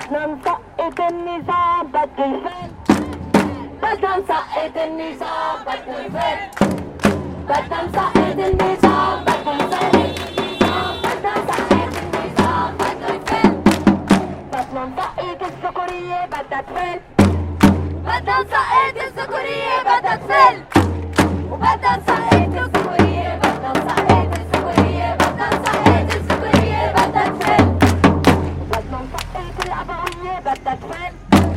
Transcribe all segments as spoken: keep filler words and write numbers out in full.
بدنا نسقط النظام بده يفل. بدنا نسقط النظام بده يفل. بدنا نسقط النظام بده يفل. بدنا نسقط النظام بده يفل. بدنا نسقط السكرية بدها تفل. بدنا نسقط السكرية بدها تفل. وبدنا نسقط السكرية بدنا نسقط السكرية بدنا نسقط السكرية بدها تفل. بدنا نسقط الأبوية بدها تفل.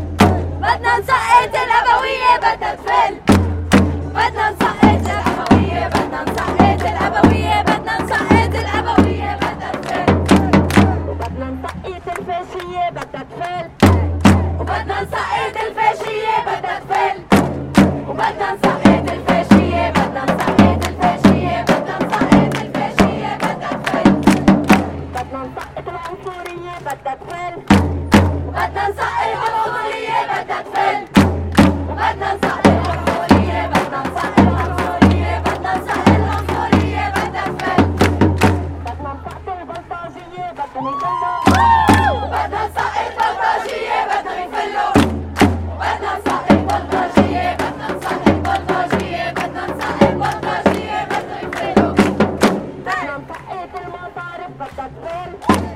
بدنا نسقط الأبوية بدها تفل. بدنا نسقط الأبوية بدنا نسقط الأبوية بدنا نسقط الأبوية بدها تفل. وبدنا نسقط الفاشية بدها تفل. وبدنا نسقط الفاشية بدها تفل. وبدنا نسقط الفاشية بدنا نسقط الفاشية بدنا نسقط الفاشية بدها تفل. بدنا نسقط العنصرية بدها تفل. وبدنا نسقط العنصرية بدها تفل. وبدنا نسقط العنصرية بدنا نسقط العنصرية بدنا نسقط العنصرية بدها تفل. بدنا نسقط البلطجية بدهم يفلوا. وبدنا نسقط البلطجية بدهم يفلوا. وبدنا نسقط البلطجية بدنا نسقط البلطجية بدنا نسقط البلطجية بدهم يفلوا. بدنا نسقط المصارف بدها تفل.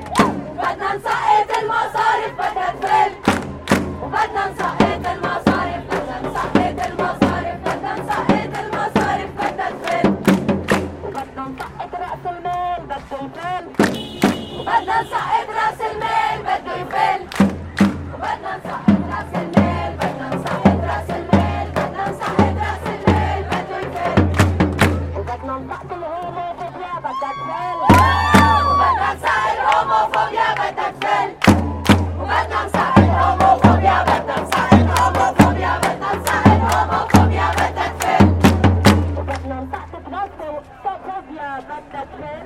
بدنا نسقط المصارف بدها تفل. وبدنا نسقط المصارف بدنا نسقط المصارف بدنا نسقط المصارف بدها تفل. وبدنا نسقط رأس المال بده يفل. وبدنا نسقط رأس المال بده يفل. وبدنا نسقط رأس المال بدنا نسقط رأس المال بدنا نسقط رأس المال بده يفل. وبدنا نسقط الهوموفوبيا بدها تفل. وبدنا نسقط الهوموفوبيا بدها تفل. وبدنا نسقط الهوموفوبيا بدنا نسقط الهوموفوبيا بدنا نسقط الهوموفوبيا بدها تفل. وبدنا نسقط الترانسفوبيا بدها تفل.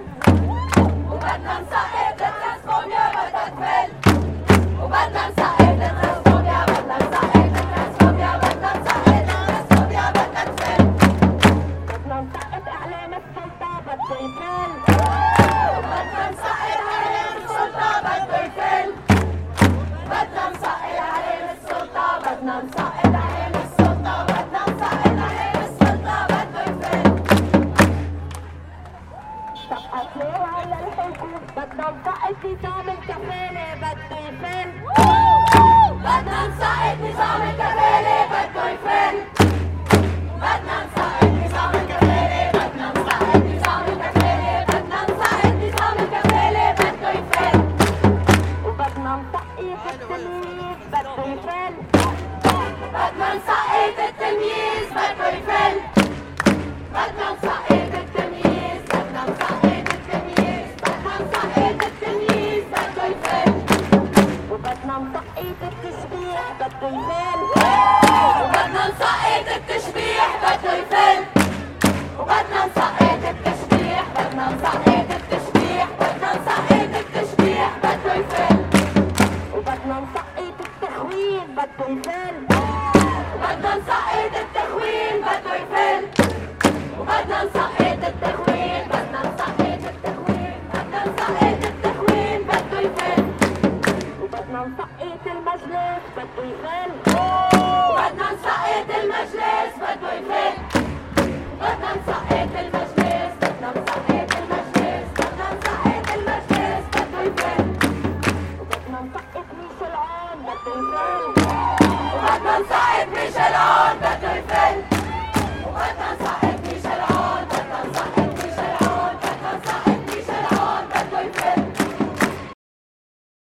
وبدنا نسقط الترانسفوبيا بدها تفل. وبدنا نسقط الترانسفوبيا بدنا نسقط الترانسفوبيا بدنا نسقط الترانسفوبيا بدها تفل. بدنا نسقط إعلام السلطة بده يفل. وبدنا نسقط إعلام السلطة بده يفل. بدنا نسقط إعلام السلطة بدنا نسقط إعلام السلطة بدنا نسقط إعلام السلطة بده يفل. سقطناها للحكومة بدنا نسقط نظام الكفالة بده يفل. بدنا نسقط نظام الكفالة بده يفل. بدنا نسقط نظام الكفالة بدنا نسقط نظام الكفالة بدنا نسقط نظام الكفالة بده يفل. وبدنا نسقط التمييز بده يفل. بدنا نسقط التمييز بده يفل. بدنا نسقط التمييز بدنا نسقط التمييز بدنا نسقط التمييز بده يفل. وبدنا نسقط التشبيح بده يفل. وبدنا نسقط التشبيح بده يفل. وبدنا نسقط التشبيح بدنا نسقط التشبيح بدنا نسقط التشبيح بده يفل. وبدنا نسقط التخوين بده يفل. وبدنا نسقط التخوين بده يفل. وبدنا نسقط التخوين بدنا نسقط التخوين بدنا نسقط التخوين بده يفل. وبدنا نسقط المجلس بده يفل. وبدنا نسقط المجلس بده يفل. بدنا نسقط المجلس بدنا نسقط المجلس بدنا نسقط المجلس بده يفل. وبدنا نسقط ميشيل عون بده يفل.